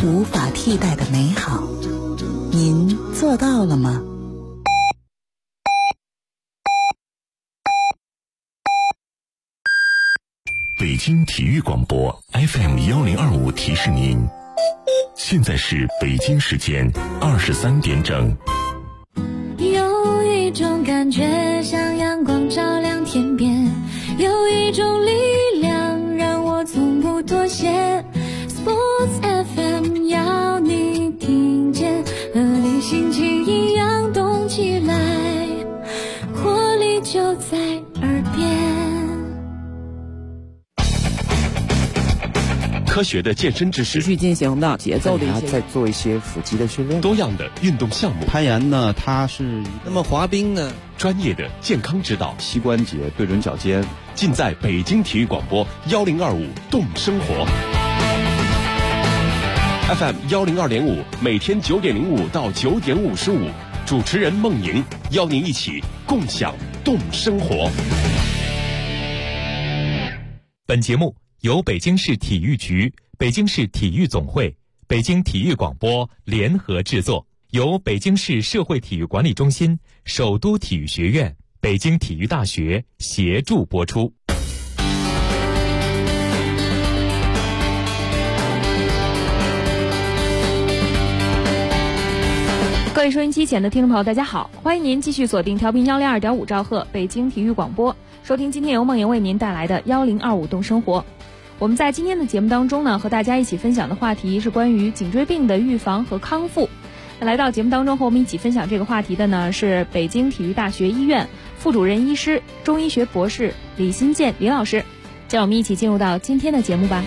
无法替代的美好。您做到了吗？ 北京体育广播 FM1025提示您，现在是北京时间23点整。 有一种感觉像阳光照亮天边，有一种力量让我从不妥协。 Sports FM 要你听见，和你心情一样动起来，活力就在耳边。 科学的健身知识， 持续进行的节奏的一些， 再做一些腹肌的训练， 多样的运动项目。 攀岩呢，它是那么滑冰呢， 专业的健康指导， 膝关节对准脚尖， 尽在北京体育广播1025动生活 FM 102.5，每天9点05到9点55，主持人孟莹邀您一起共享动生活。 本节目由北京市体育局、北京市体育总会、北京体育广播联合制作，由北京市社会体育管理中心、首都体育学院、北京体育大学协助播出。 各位收音机前的听众朋友，大家好，欢迎您继续锁定调频102.5兆赫北京体育广播，收听今天由孟莹为您带来的1025动生活。我们在今天的节目当中呢，和大家一起分享的话题是关于颈椎病的预防和康复。来到节目当中和我们一起分享这个话题的呢，是北京体育大学医院副主任医师、中医学博士李新建李老师。让我们一起进入到今天的节目吧。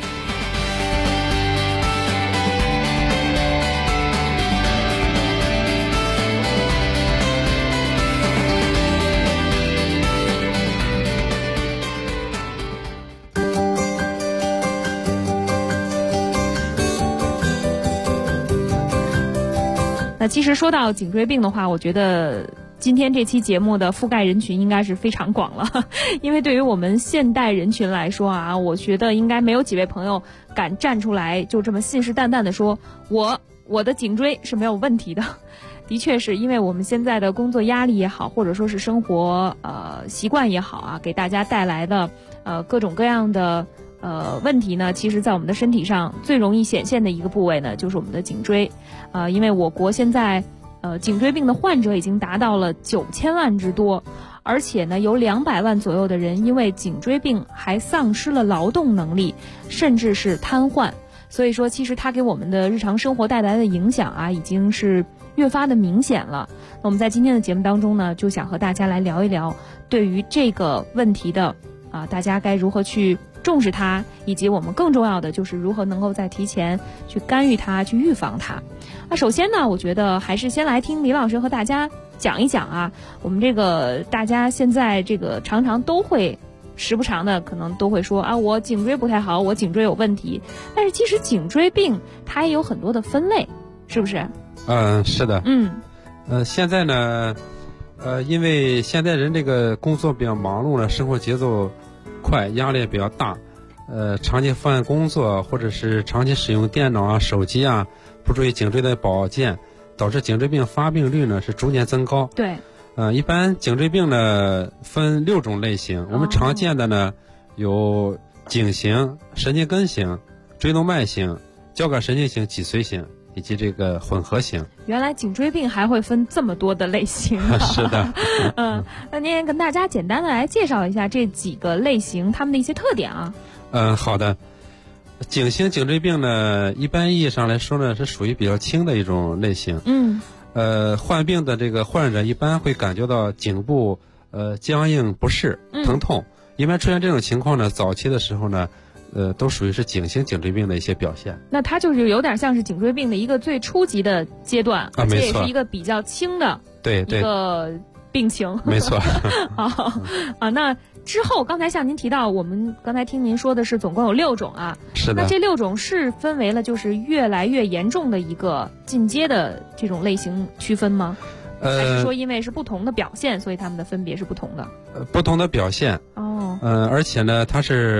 那其实说到颈椎病的话，我觉得今天这期节目的覆盖人群应该是非常广了，因为对于我们现代人群来说啊，我觉得应该没有几位朋友敢站出来就这么信誓旦旦的说我的颈椎是没有问题的。的确是因为我们现在的工作压力也好，或者说是生活习惯也好啊，给大家带来的各种各样的问题呢，其实在我们的身体上最容易显现的一个部位呢，就是我们的颈椎。因为我国现在颈椎病的患者已经达到了9000万之多，而且呢有200万左右的人因为颈椎病还丧失了劳动能力，甚至是瘫痪。所以说其实它给我们的日常生活带来的影响啊，已经是越发的明显了。那我们在今天的节目当中呢，就想和大家来聊一聊对于这个问题的大家该如何去重视它，以及我们更重要的就是如何能够在提前去干预它，去预防它。那首先呢，我觉得还是先来听李老师和大家讲一讲啊，我们这个大家现在这个常常都会时不常的可能都会说啊，我颈椎不太好，我颈椎有问题。但是其实颈椎病它也有很多的分类，是不是？ 是的。现在呢因为现在人这个工作比较忙碌了，生活节奏快，压力比较大，长期伏案工作或者是长期使用电脑啊、手机啊，不注意颈椎的保健，导致颈椎病发病率呢是逐年增高。 对。 一般颈椎病呢分6种类型，我们常见的呢有颈型、神经根型、椎动脉型、交感神经型、脊髓型以及这个混合型。 原来颈椎病还会分这么多的类型是的。 那您也跟大家简单的来介绍一下这几个类型它们的一些特点啊。 好的。颈型颈椎病呢，一般意义上来说呢，是属于比较轻的一种类型。患病的这个患者一般会感觉到颈部僵硬不适、疼痛。一般出现这种情况呢，早期的时候呢都属于是颈型颈椎病的一些表现。 那它就是有点像是颈椎病的一个最初级的阶段，而且也是一个比较轻的一个病情。 没错。 那之后刚才像您提到，我们刚才听您说的是总共有6种啊。 是的。 那这6种是分为了就是越来越严重的一个进阶的这种类型区分吗？还是说因为是不同的表现，所以它们的分别是不同的？ 不同的表现。而且呢，它是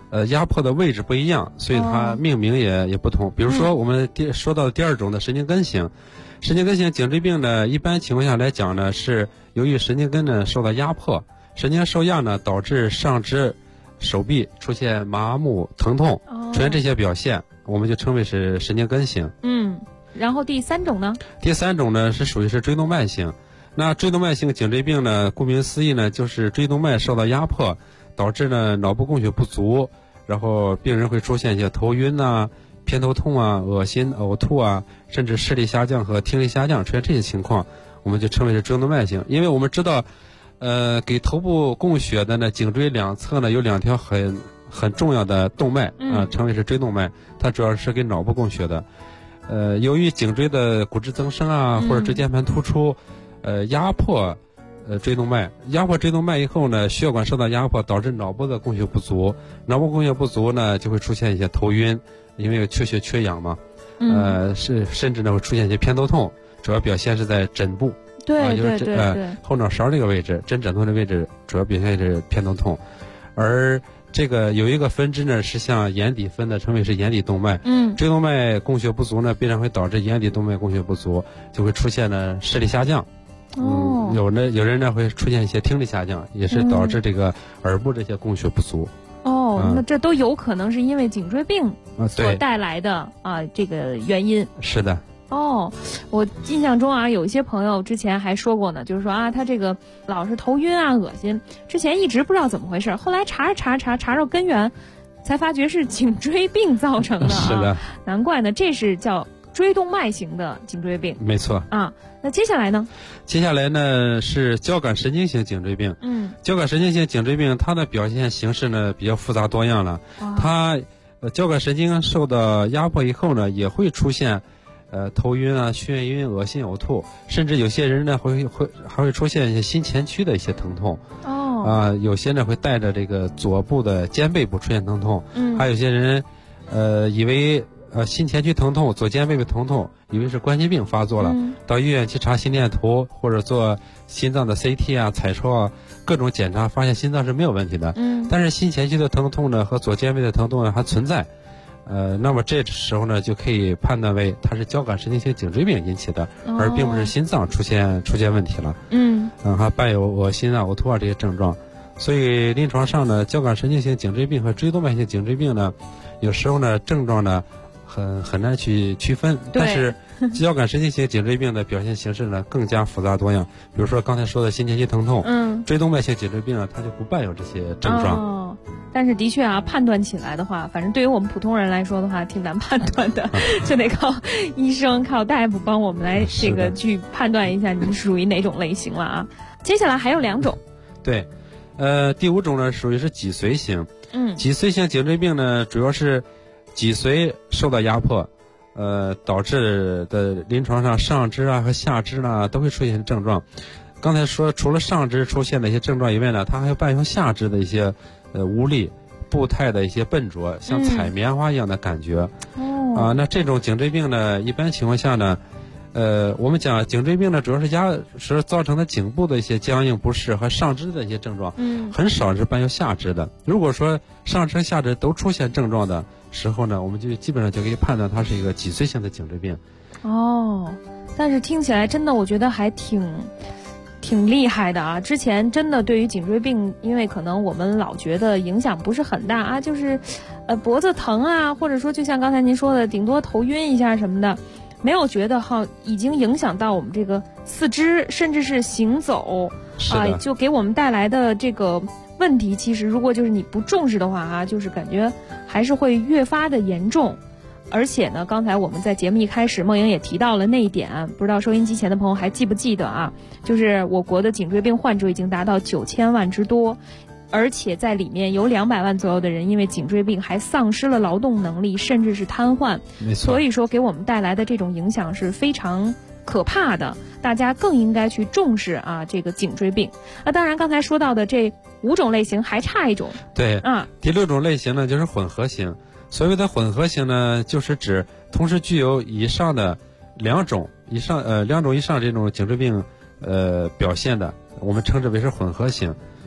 压迫的位置不一样，所以它命名也不同。比如说我们说到的第2种的神经根型，神经根型颈椎病呢，一般情况下来讲呢，是由于神经根呢受到压迫，神经受压呢导致上肢、手臂出现麻木、疼痛，出现这些表现，我们就称为是神经根型。 然后第3种呢？ 第3种呢是属于是椎动脉型。那椎动脉性颈椎病呢，顾名思义呢，就是椎动脉受到压迫，导致呢脑部供血不足，然后病人会出现一些头晕啊、偏头痛啊、恶心、呕吐啊，甚至视力下降和听力下降，出现这些情况，我们就称为是椎动脉型。因为我们知道，给头部供血的呢，颈椎两侧呢有2条很重要的动脉称为是椎动脉，它主要是给脑部供血的。由于颈椎的骨质增生啊，或者椎间盘突出，压迫椎动脉以后呢，血管受到压迫，导致脑部的供血不足，脑部供血不足呢，就会出现一些头晕，因为缺血缺氧嘛，甚至呢会出现一些偏头痛，主要表现是在枕部， 对， 后脑勺这个位置，枕头的位置，主要表现是偏头痛，而这个有一个分支呢，是向眼底分的，称为是眼底动脉。椎动脉供血不足呢，必然会导致眼底动脉供血不足，就会出现呢视力下降。有人呢会出现一些听力下降，也是导致这个耳部这些供血不足。 那这都有可能是因为颈椎病所带来的这个原因。 是的。 我印象中啊，有一些朋友之前还说过呢，就是说他这个老是头晕啊、恶心，之前一直不知道怎么回事，后来查到根源，才发觉是颈椎病造成的。 是的， 难怪呢，这是叫椎动脉型的颈椎病。 没错那接下来呢？ 接下来呢是交感神经型颈椎病。交感神经型颈椎病它的表现形式呢比较复杂多样了。它交感神经受到压迫以后呢，也会出现头晕啊、眩晕、恶心、呕吐，甚至有些人呢还会出现一些心前区的一些疼痛。有些呢会带着这个左部的肩背部出现疼痛。还有些人以为心前区疼痛、左肩背部疼痛，以为是冠心病发作了，到医院去查心电图或者做心脏的 CT 啊、彩超啊，各种检查发现心脏是没有问题的。但是心前区的疼痛呢和左肩背的疼痛呢还存在。那么这时候呢，就可以判断为它是交感神经性颈椎病引起的，而并不是心脏出现问题了。还伴有恶心啊、呕吐啊这些症状。所以临床上呢，交感神经性颈椎病和椎动脉性颈椎病呢，有时候呢症状呢很难去区分。但是交感神经性颈椎病的表现形式呢更加复杂多样。比如说刚才说的心前区疼痛，椎动脉性颈椎病呢，它就不伴有这些症状。 但是的确判断起来的话，反正对于我们普通人来说的话，挺难判断的，就得靠医生、靠大夫帮我们来这个去判断一下你属于哪种类型了啊。接下来还有2种。 对，第5种呢属于是脊髓型。脊髓型颈椎病呢，主要是脊髓受到压迫，导致的临床上上肢啊和下肢呢都会出现症状。刚才说除了上肢出现的一些症状以外呢，它还有伴有下肢的一些无力、步态的一些笨拙，像踩棉花一样的感觉。那这种颈椎病呢，一般情况下呢，我们讲颈椎病呢，主要是造成的颈部的一些僵硬不适和上肢的一些症状，很少是伴有下肢的。如果说上肢、下肢都出现症状的时候呢，我们就基本上就可以判断它是一个脊髓型的颈椎病。 但是听起来真的，我觉得还挺厉害的啊！之前真的对于颈椎病，因为可能我们老觉得影响不是很大啊，就是脖子疼啊，或者说就像刚才您说的，顶多头晕一下什么的，没有觉得已经影响到我们这个四肢，甚至是行走就给我们带来的这个问题，其实如果就是你不重视的话就是感觉还是会越发的严重。而且呢，刚才我们在节目一开始，梦莹也提到了那一点，不知道收音机前的朋友还记不记得就是我国的颈椎病患者已经达到9000万之多，而且在里面有200万左右的人因为颈椎病还丧失了劳动能力，甚至是瘫痪。 没错。 所以说给我们带来的这种影响是非常可怕的，大家更应该去重视这个颈椎病。当然刚才说到的这5种类型还差一种。 对第6种类型呢就是混合型。所谓的混合型呢，就是指同时具有以上的2种以上这种颈椎病表现的，我们称之为是混合型。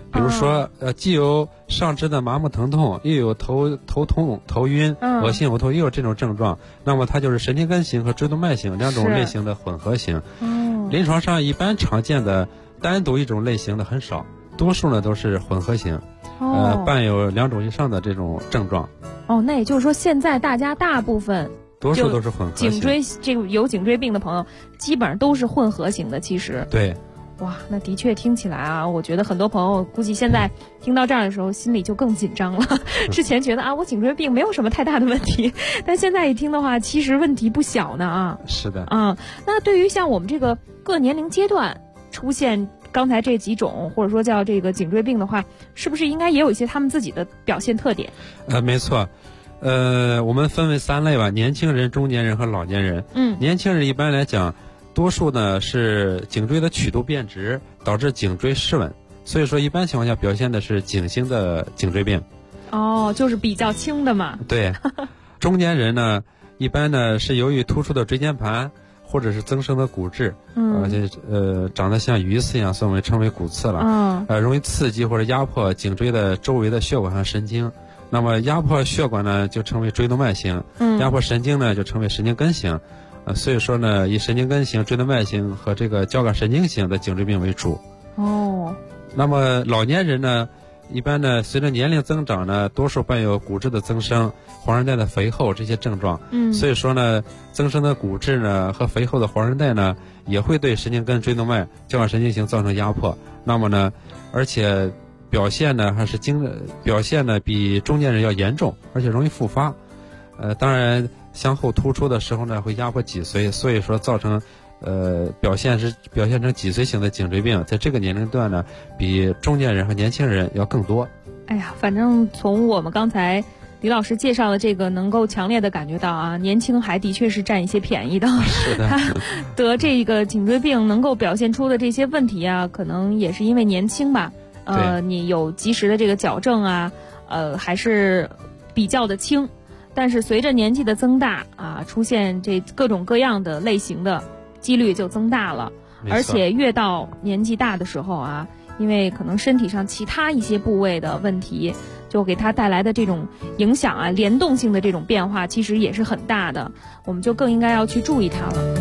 比如说既有上肢的麻木疼痛，又有头痛、头晕、恶心、呕吐，又有这种症状，那么它就是神经根型和椎动脉型两种类型的混合型。临床上一般常见的单独一种类型的很少，多数呢都是混合型，伴有2种以上的这种症状。 那也就是说现在大家大部分多数都是混合型， 颈椎这个有颈椎病的朋友基本上都是混合型的。其实对， 哇，那的确听起来啊，我觉得很多朋友估计现在听到这儿的时候心里就更紧张了。之前觉得啊，我颈椎病没有什么太大的问题，但现在一听的话，其实问题不小呢啊。 是的那对于像我们这个各年龄阶段出现刚才这几种或者说叫这个颈椎病的话，是不是应该也有一些他们自己的表现特点？ 没错。我们分为3类吧，年轻人、中年人和老年人。年轻人一般来讲，多数呢是颈椎的曲度变直，导致颈椎失稳，所以说一般情况下表现的是颈型的颈椎病。 就是比较轻的嘛。 对。中年人呢，一般呢是由于突出的椎间盘或者是增生的骨质，长得像鱼刺一样，所以我们称为骨刺了。容易刺激或者压迫颈椎的周围的血管和神经。那么压迫血管呢，就称为椎动脉型；压迫神经呢，就称为神经根型。所以说呢，以神经根型、椎动脉型和这个交感神经型的颈椎病为主。那么老年人呢，一般呢随着年龄增长呢，多数伴有骨质的增生、黄韧带的肥厚这些症状。所以说呢，增生的骨质呢和肥厚的黄韧带呢，也会对神经根、椎动脉、交感神经型造成压迫。那么呢，而且表现呢比中年人要严重，而且容易复发。当然向后突出的时候呢，会压迫脊髓，所以说造成表现成脊髓型的颈椎病，在这个年龄段呢，比中年人和年轻人要更多。 哎呀，反正从我们刚才李老师介绍的这个，能够强烈的感觉到啊，年轻还的确是占一些便宜的。 是的。 他得这个颈椎病能够表现出的这些问题啊，可能也是因为年轻吧。你有及时的这个矫正啊，还是比较的轻。但是随着年纪的增大啊，出现这各种各样的类型的几率就增大了。而且越到年纪大的时候啊，因为可能身体上其他一些部位的问题，就给它带来的这种影响啊，联动性的这种变化其实也是很大的，我们就更应该要去注意它了。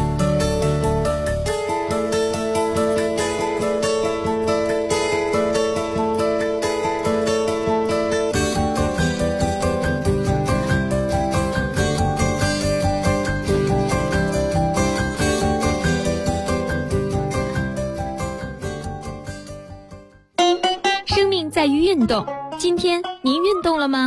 在于运动，今天您运动了吗？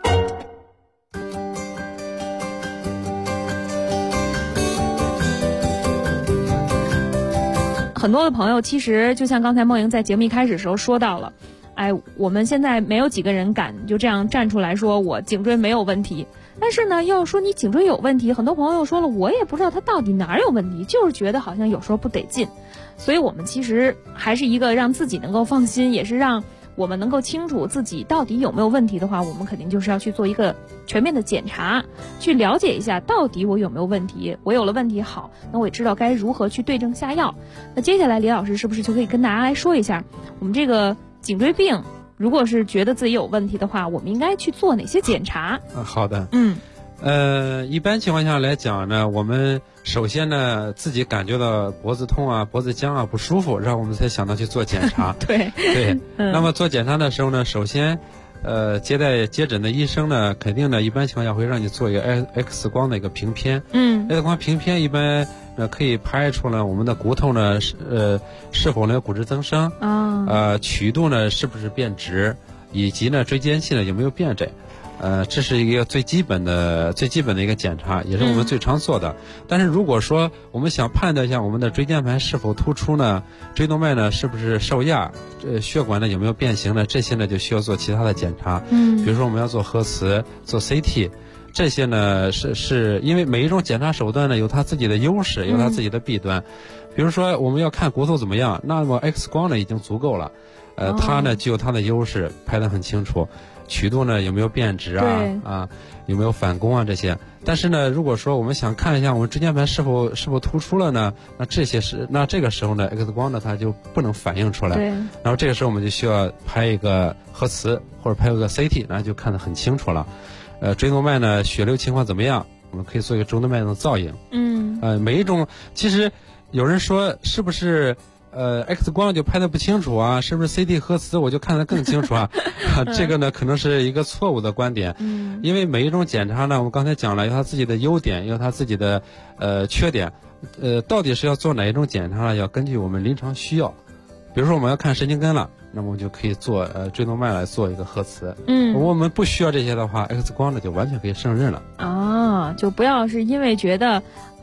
很多的朋友其实就像刚才梦莹在节目一开始的时候说到了，我们现在没有几个人敢就这样站出来说我颈椎没有问题。但是呢，要说你颈椎有问题，很多朋友又说了，我也不知道他到底哪儿有问题，就是觉得好像有时候不得劲。所以我们其实还是一个让自己能够放心，也是让我们能够清楚自己到底有没有问题的话，我们肯定就是要去做一个全面的检查，去了解一下到底我有没有问题。我有了问题好，那我也知道该如何去对症下药。那接下来李老师是不是就可以跟大家来说一下，我们这个颈椎病如果是觉得自己有问题的话，我们应该去做哪些检查？ 好的。一般情况下来讲呢，我们首先呢自己感觉到脖子痛啊、脖子僵啊不舒服，然后我们才想到去做检查。 对。 那么做检查的时候呢，首先接诊的医生呢，肯定呢一般情况下会让你做一个 X 光的一个平片。X 光平片一般可以拍出呢我们的骨头呢是否呢有骨质增生，曲度呢是不是变直，以及呢椎间隙呢有没有变窄。这是一个最基本的一个检查，也是我们最常做的。但是如果说我们想判断一下我们的椎间盘是否突出呢，椎动脉呢是不是受压，血管呢有没有变形呢，这些呢就需要做其他的检查。比如说我们要做核磁、做 CT， 这些呢是因为每一种检查手段呢有它自己的优势，有它自己的弊端。比如说我们要看骨头怎么样，那么 X 光呢已经足够了，它呢具有它的优势，拍得很清楚。 曲度呢有没有变直啊有没有反弓啊这些。但是呢，如果说我们想看一下我们椎间盘是否突出了呢，那这个时候呢 X 光呢它就不能反映出来。 对。 然后这个时候我们就需要拍一个核磁或者拍一个 CT， 那就看得很清楚了。椎动脉呢血流情况怎么样？我们可以做一个椎动脉的造影。每一种其实有人说是不是X 光就拍得不清楚啊？是不是 CT 核磁我就看得更清楚啊？这个呢可能是一个错误的观点。因为每一种检查呢，我们刚才讲了，有它自己的优点，有它自己的缺点。到底是要做哪一种检查呢？要根据我们临床需要。比如说我们要看神经根了，那么我们就可以做椎动脉来做一个核磁。我们不需要这些的话 ，X 光呢就完全可以胜任了。 就不要是因为觉得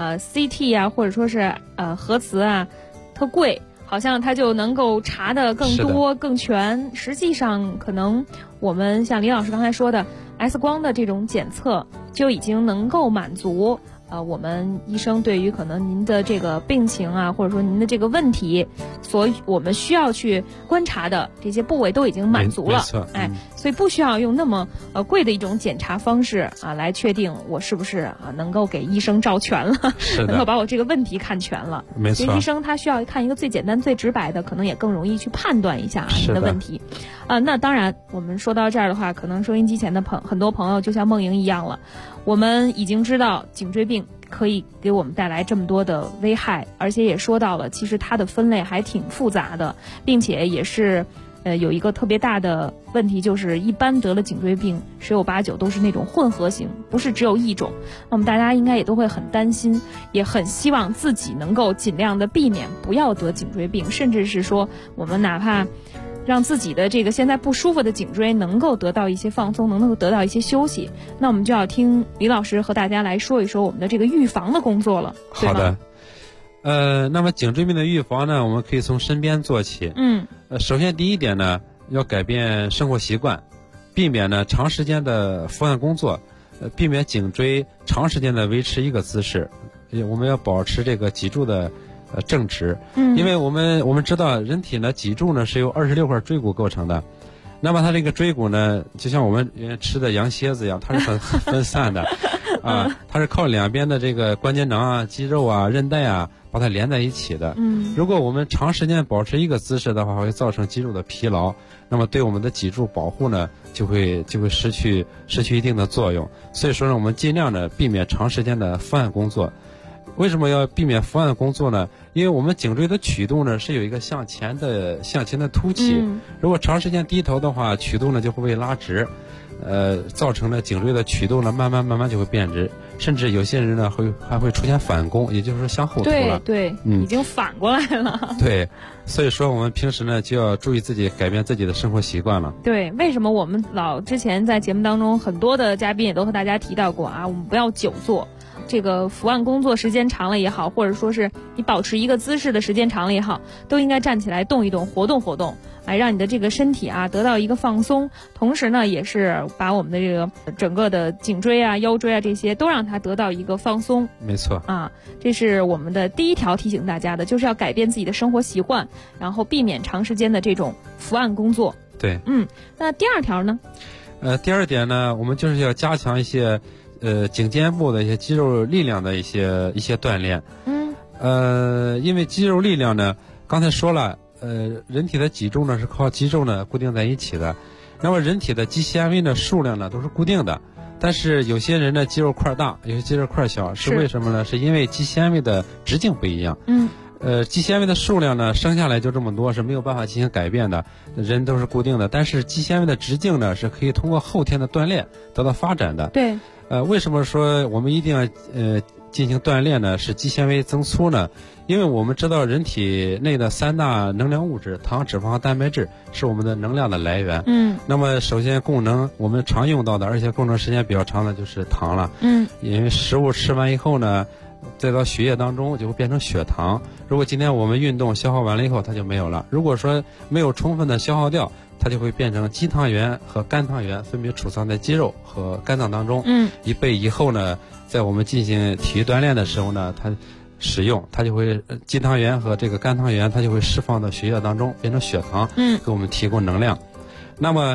CT 啊，或者说是核磁啊特贵，好像它就能够查得更多更全。实际上可能我们像李老师刚才说的 X 光的这种检测就已经能够满足我们医生对于可能您的这个病情啊，或者说您的这个问题，我们需要去观察的这些部位都已经满足了。所以不需要用那么贵的一种检查方式来确定我是不是能够给医生照全了，能够把我这个问题看全了。 没错。 所以医生他需要看一个最简单最直白的，可能也更容易去判断一下您的问题。那当然我们说到这儿的话，可能收音机前的很多朋友就像梦莹一样了，我们已经知道颈椎病可以给我们带来这么多的危害，而且也说到了其实它的分类还挺复杂的，并且也是有一个特别大的问题，就是一般得了颈椎病十有八九都是那种混合型，不是只有一种。那么大家应该也都会很担心，也很希望自己能够尽量的避免不要得颈椎病，甚至是说我们哪怕让自己的这个现在不舒服的颈椎能够得到一些放松，能够得到一些休息。那我们就要听李老师和大家来说一说我们的这个预防的工作了。 好的。那么颈椎病的预防呢，我们可以从身边做起。首先第一点呢，要改变生活习惯，避免呢长时间的伏案工作，避免颈椎长时间的维持一个姿势。我们要保持这个脊柱的正直。因为我们知道人体呢脊柱呢是由26块椎骨构成的。那么它这个椎骨呢，就像我们吃的羊蝎子一样，它是很分散的它是靠两边的这个关节囊肌肉韧带把它连在一起的。如果我们长时间保持一个姿势的话，会造成肌肉的疲劳，那么对我们的脊柱保护呢就会失去一定的作用。所以说呢，我们尽量的避免长时间的伏案工作。为什么要避免伏案工作呢？因为我们颈椎的曲度呢是有一个向前的凸起，如果长时间低头的话，曲度呢就会被拉直，造成了颈椎的曲度呢慢慢就会变直，甚至有些人呢还会出现反弓，也就是说向后凸了。 对，已经反过来了。 对，所以说我们平时呢就要注意自己改变自己的生活习惯了。 对，为什么我们之前在节目当中很多的嘉宾也都和大家提到过我们不要久坐。这个伏案工作时间长了也好，或者说是你保持一个姿势的时间长了也好，都应该站起来动一动，活动活动，来让你的这个身体得到一个放松。同时呢，也是把我们的这个整个的颈椎腰椎这些都让它得到一个放松。 没错这是我们的第一条提醒大家的，就是要改变自己的生活习惯，然后避免长时间的这种伏案工作。 对， 那第二条呢？ 第二点呢，我们就是要加强一些颈肩部的一些肌肉力量的一些锻炼。因为肌肉力量呢，刚才说了，人体的脊柱呢是靠肌肉呢固定在一起的，那么人体的肌纤维的数量呢都是固定的，但是有些人呢肌肉块大，有些肌肉块小，是为什么呢？是因为肌纤维的直径不一样。肌纤维的数量呢生下来就这么多，是没有办法进行改变的，人都是固定的，但是肌纤维的直径呢是可以通过后天的锻炼得到发展的。 对。 为什么说我们一定要进行锻炼呢？使肌纤维增粗呢？因为我们知道人体内的3大能量物质糖、脂肪和蛋白质是我们的能量的来源。那么首先供能我们常用到的，而且供能时间比较长的就是糖了。因为食物吃完以后呢，再到血液当中就会变成血糖。如果今天我们运动消耗完了以后，它就没有了。如果说没有充分的消耗掉，它就会变成肌糖原和肝糖原，分别储藏在肌肉和肝脏当中。以备以后呢，在我们进行体育锻炼的时候呢，它使用，它就会肌糖原和这个肝糖原，它就会释放到血液当中，变成血糖，给我们提供能量。那么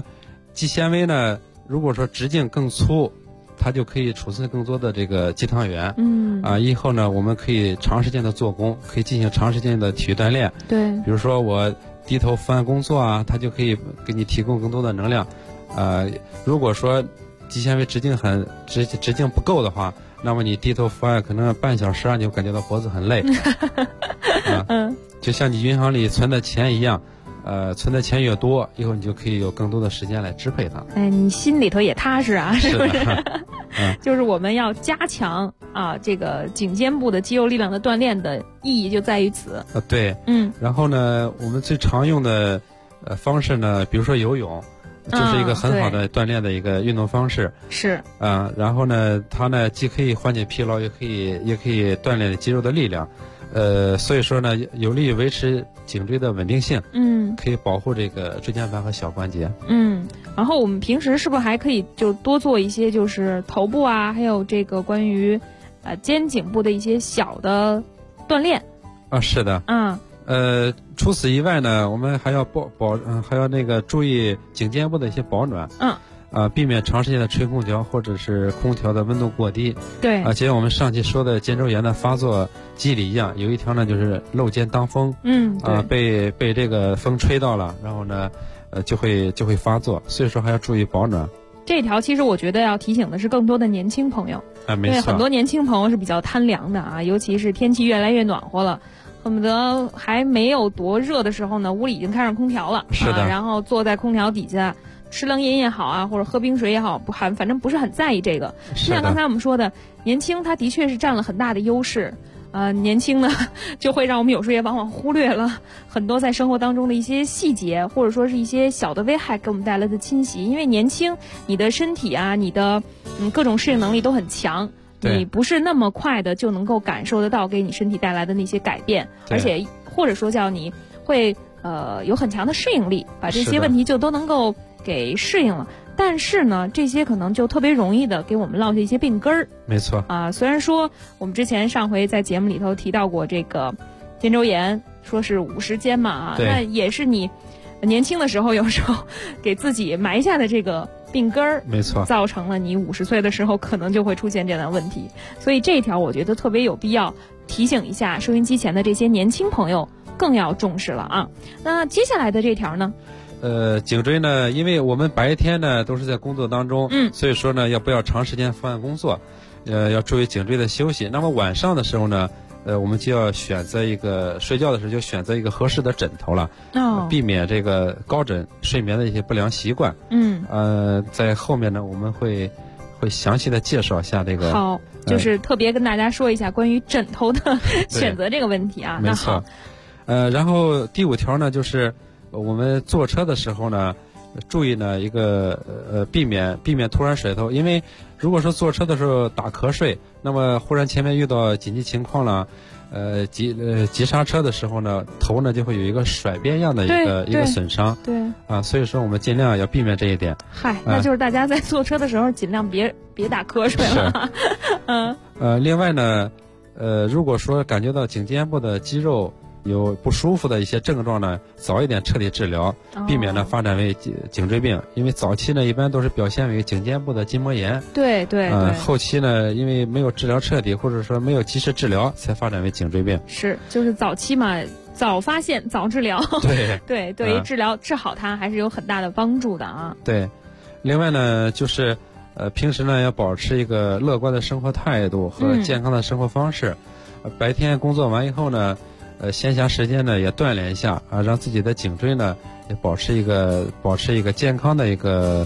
肌纤维呢，如果说直径更粗，它就可以储存更多的这个肌糖原。以后呢，我们可以长时间的做工，可以进行长时间的体育锻炼。 对， 比如说我低头伏案工作啊，它就可以给你提供更多的能量。如果说肌纤维直径不够的话，那么你低头伏案可能半小时啊，你就感觉到脖子很累。就像你银行里存的钱一样。存的钱越多，以后你就可以有更多的时间来支配它。 你心里头也踏实啊，是不是？ 就是我们要加强这个颈肩部的肌肉力量的锻炼的意义就在于此。 对，然后呢，我们最常用的方式呢，比如说游泳，就是一个很好的锻炼的一个运动方式。 是。 然后呢，它呢既可以缓解疲劳，也可以锻炼肌肉的力量。所以说呢，有利于维持颈椎的稳定性，可以保护这个椎间盘和小关节。 然后我们平时是不是还可以就多做一些就是头部啊，还有这个关于肩颈部的一些小的锻炼？是的。除此以外呢，我们还要还要注意颈肩部的一些保暖。避免长时间的吹空调或者是空调的温度过低。 对。 就像我们上期说的肩周炎的发作机理一样，有一条呢就是露肩当风。被这个风吹到了，然后呢，就会发作，所以说还要注意保暖。 这条其实我觉得要提醒的是更多的年轻朋友。 没错。因为很多年轻朋友是比较贪凉的尤其是天气越来越暖和了。恨不得还没有多热的时候呢，屋里已经开上空调了。 是的。 然后坐在空调底下。吃冷饮也好啊，或者喝冰水也好，反正不是很在意这个。像刚才我们说的，年轻它的确是占了很大的优势。年轻呢，就会让我们有时候也往往忽略了很多在生活当中的一些细节，或者说是一些小的危害给我们带来的侵袭。因为年轻，你的身体啊，你的各种适应能力都很强，你不是那么快的就能够感受得到给你身体带来的那些改变，而且或者说叫你会有很强的适应力，把这些问题就都能够给适应了。但是呢，这些可能就特别容易的给我们落下一些病根儿。 没错虽然说我们之前上回在节目里头提到过这个肩周炎，说是50肩嘛那也是你年轻的时候有时候给自己埋下的这个病根儿， 没错， 造成了你50岁的时候可能就会出现这样的问题。所以这一条我觉得特别有必要提醒一下收音机前的这些年轻朋友，更要重视了那接下来的这条呢？ 颈椎呢，因为我们白天呢都是在工作当中，所以说呢要不要长时间伏案工作，要注意颈椎的休息。那么晚上的时候呢，我们就要选择睡觉的时候就选择一个合适的枕头了，避免这个高枕睡眠的一些不良习惯。在后面呢我们会详细的介绍一下这个。 好，就是特别跟大家说一下关于枕头的选择这个问题没错。然后第5条呢就是我们坐车的时候呢，注意呢一个避免突然甩头，因为如果说坐车的时候打瞌睡，那么忽然前面遇到紧急情况了，急刹车的时候呢，头呢就会有一个甩边样的一个损伤。 对所以说我们尽量要避免这一点。 那就是大家在坐车的时候尽量别打瞌睡了。 另外呢，如果说感觉到颈肩部的肌肉有不舒服的一些症状呢，早一点彻底治疗，避免呢发展为颈椎病。因为早期呢一般都是表现为颈肩部的筋膜炎， 对后期呢因为没有治疗彻底，或者说没有及时治疗，才发展为颈椎病。 就是早期嘛，早发现早治疗。对于治疗治好它还是有很大的帮助的对，另外呢就是平时呢要保持一个乐观的生活态度和健康的生活方式。白天工作完以后呢，闲暇时间呢也锻炼一下让自己的颈椎呢也保持一个健康的一个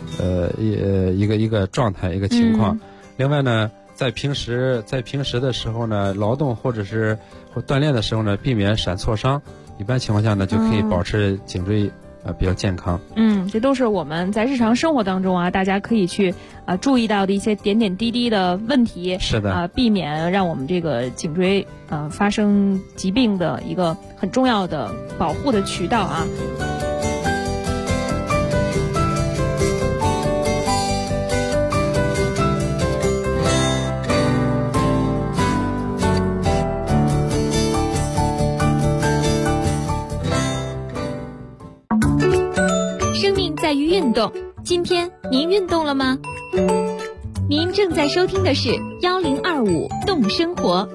状态一个情况。另外呢，在平时的时候呢，劳动或锻炼的时候呢，避免闪挫伤。一般情况下呢，就可以保持颈椎比较健康。 这都是我们在日常生活当中大家可以去注意到的一些点点滴滴的问题。 是的避免让我们这个颈椎发生疾病的一个很重要的保护的渠道在于运动， 今天您运动了吗？您正在收听的是1025动生活。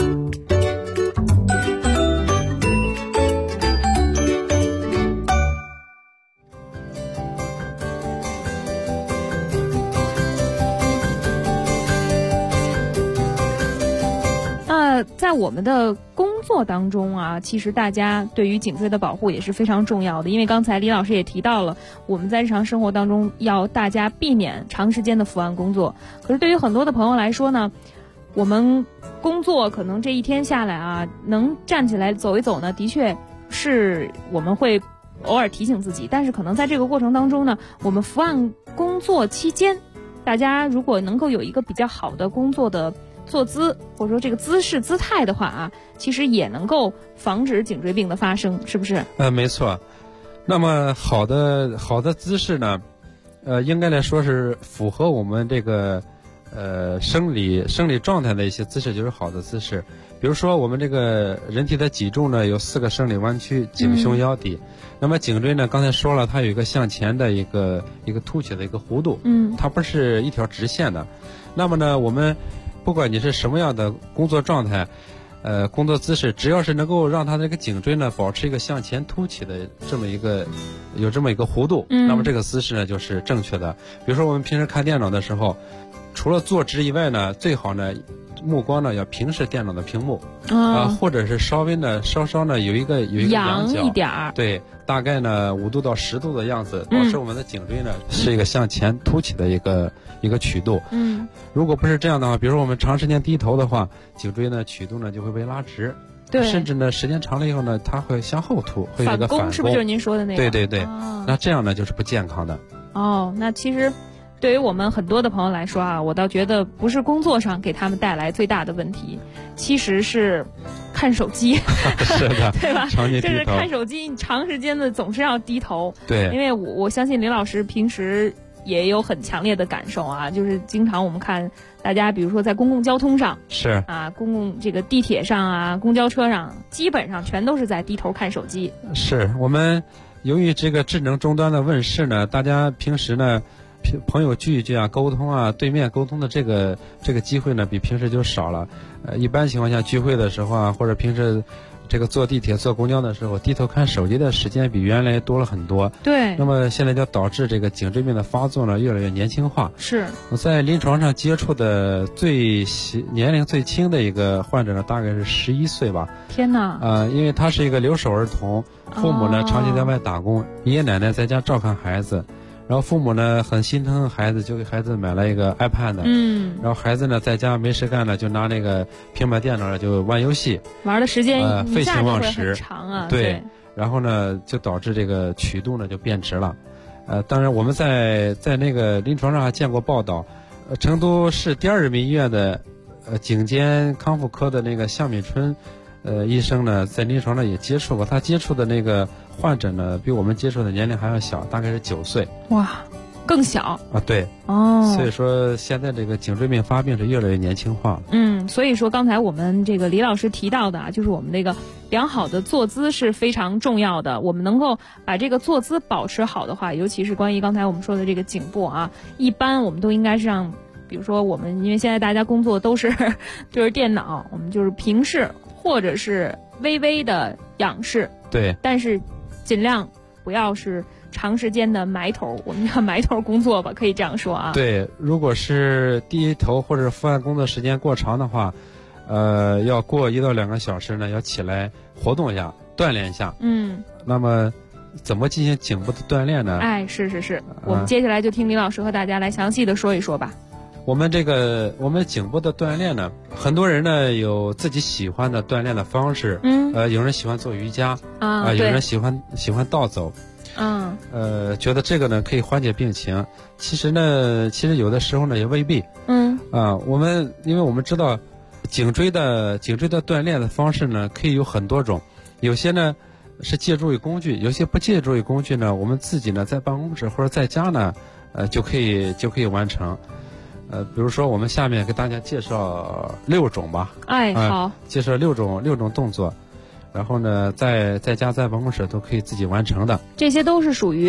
在我们的工作当中啊，其实大家对于颈椎的保护也是非常重要的。因为刚才李老师也提到了，我们在日常生活当中要大家避免长时间的伏案工作。可是对于很多的朋友来说呢，我们工作可能这一天下来啊，能站起来走一走呢，的确是我们会偶尔提醒自己。但是可能在这个过程当中呢，我们伏案工作期间，大家如果能够有一个比较好的工作的坐姿，或者说这个姿势姿态的话啊，其实也能够防止颈椎病的发生，是不是？ 没错。那么好的姿势呢，应该来说是符合我们这个生理状态的一些姿势，就是好的姿势。比如说我们这个人体的脊柱呢有4个生理弯曲，颈胸腰骶。那么颈椎呢，刚才说了，它有一个向前的一个凸起的一个弧度，它不是一条直线的。那么呢，我们不管你是什么样的工作状态，工作姿势，只要是能够让它这个颈椎呢保持一个向前凸起的这么一个弧度，那么这个姿势呢就是正确的。比如说我们平时看电脑的时候，除了坐直以外呢，最好呢目光呢要平视电脑的屏幕，或者是稍稍呢有一个仰角一点儿， 对，大概呢5度到10度的样子，保持我们的颈椎呢是一个向前凸起的一个曲度。如果不是这样的话，比如说我们长时间低头的话，颈椎呢曲度呢就会被拉直，对，甚至呢时间长了以后呢，它会向后凸，会有一个反弓， 是不是就是您说的那个？ 对，那这样呢就是不健康的。 那其实对于我们很多的朋友来说啊，我倒觉得不是工作上给他们带来最大的问题，其实是看手机是的， 对吧？ 长期低头， 就是看手机，长时间的总是要低头。 对， 因为我相信林老师平时也有很强烈的感受啊，就是经常我们看大家，比如说在公共交通上， 是啊，公共这个地铁上啊，公交车上，基本上全都是在低头看手机。 是我们由于这个智能终端的问世呢，大家平时呢朋友聚一聚啊，沟通啊，对面沟通的这个机会呢比平时就少了。一般情况下聚会的时候啊，或者平时这个坐地铁坐公交的时候，低头看手机的时间比原来多了很多。 对， 那么现在就导致这个颈椎病的发作呢越来越年轻化。 是我在临床上接触的年龄最轻的一个患者呢，大概是11岁吧。 天哪！ 因为他是一个留守儿童，父母呢长期在外打工，爷爷奶奶在家照看孩子。然后父母呢很心疼孩子，就给孩子买了一个 iPad。然后孩子呢在家没事干呢，就拿那个平板电脑就玩游戏， 玩的时间废寝忘食， 长啊。 对，然后呢就导致这个曲度呢就变直了。当然我们在那个临床上还见过报道，成都市第2人民医院的颈肩康复科的那个向敏春医生呢，在临床上也接触过，他接触的那个患者呢，比我们接触的年龄还要小，大概是9岁。 哇，更小啊！对，所以说现在这个颈椎病发病是越来越年轻化。 所以说刚才我们这个李老师提到的啊，就是我们那个良好的坐姿是非常重要的。我们能够把这个坐姿保持好的话，尤其是关于刚才我们说的这个颈部啊，一般我们都应该是让，比如说我们因为现在大家工作都是就是电脑，我们就是平视或者是微微的仰视。 对， 但是尽量不要是长时间的埋头，我们叫埋头工作吧，可以这样说啊。 对，如果是低头或者伏案工作时间过长的话，要过1到2个小时呢，要起来活动一下，锻炼一下。那么怎么进行颈部的锻炼呢？ 是，我们接下来就听李老师和大家来详细的说一说吧。 我们颈部的锻炼呢，很多人呢有自己喜欢的锻炼的方式。有人喜欢做瑜伽有人喜欢倒走。觉得这个呢可以缓解病情。其实有的时候呢也未必。因为我们知道颈椎的锻炼的方式呢可以有很多种，有些呢是借助于工具，有些不借助于工具呢，我们自己呢在办公室或者在家呢就可以完成。比如说我们下面给大家介绍6种吧。 好， 介绍六种动作，然后呢在家在办公室都可以自己完成的。 这些都是属于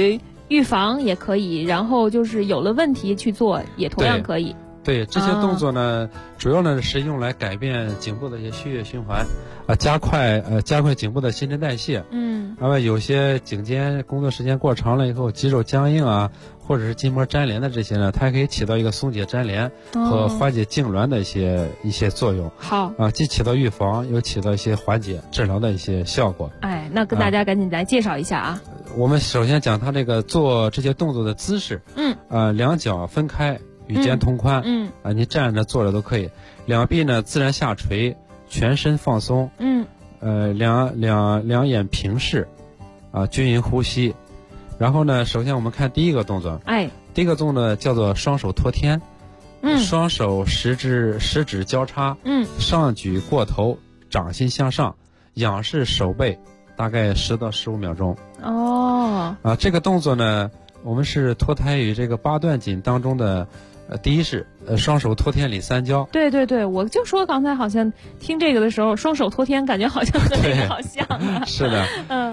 预防也可以，然后就是有了问题去做也同样可以。 对，这些动作呢，主要呢是用来改变颈部的一些血液循环，加快颈部的新陈代谢。然后有些颈肩工作时间过长了以后，肌肉僵硬啊，或者是筋膜粘连的这些呢，它也可以起到一个松解粘连和缓解痉挛的一些作用。 好既起到预防，又起到一些缓解治疗的一些效果。 那跟大家赶紧来介绍一下啊。 我们首先讲它这个做这些动作的姿势。两脚分开，与肩同宽。你站着坐着都可以。两臂呢自然下垂，全身放松。两眼平视，均匀呼吸。然后呢，首先我们看第一个动作。第一个动作叫做双手托天。双手食指交叉。上举过头，掌心向上，仰视手背，大概10到15秒钟。这个动作呢，我们是脱胎于这个八段锦当中的第一式，双手托天理三交。对对对，我就说刚才好像听这个的时候，双手托天感觉好像和那个好像。是的。